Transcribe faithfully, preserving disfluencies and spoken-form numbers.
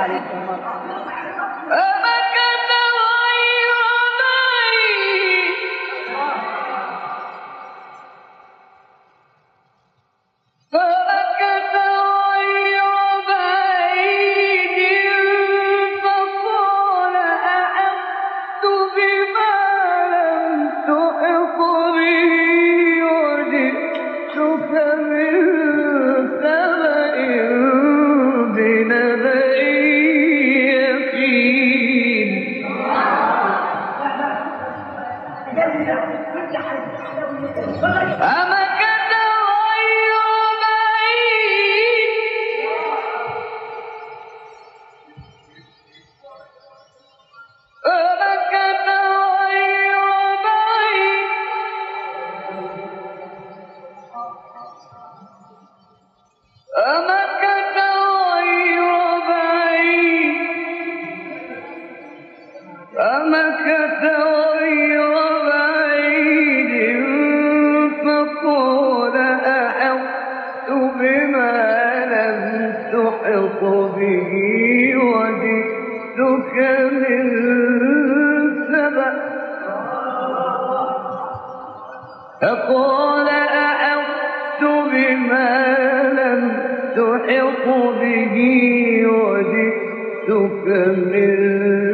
فمكث غير بعيد فمكث غير بعيد فقال أحطت بما لم تحط به وجئتك من سبأ بنبأ يقين. فمكث غير بعيد فمكث غير بعيد فمكث غير بعيد فمكث غير بعيد فقال أحطت بما لم تحط به وجئتك من سبأ فقال أحطت بما لم تحط به وجئتك من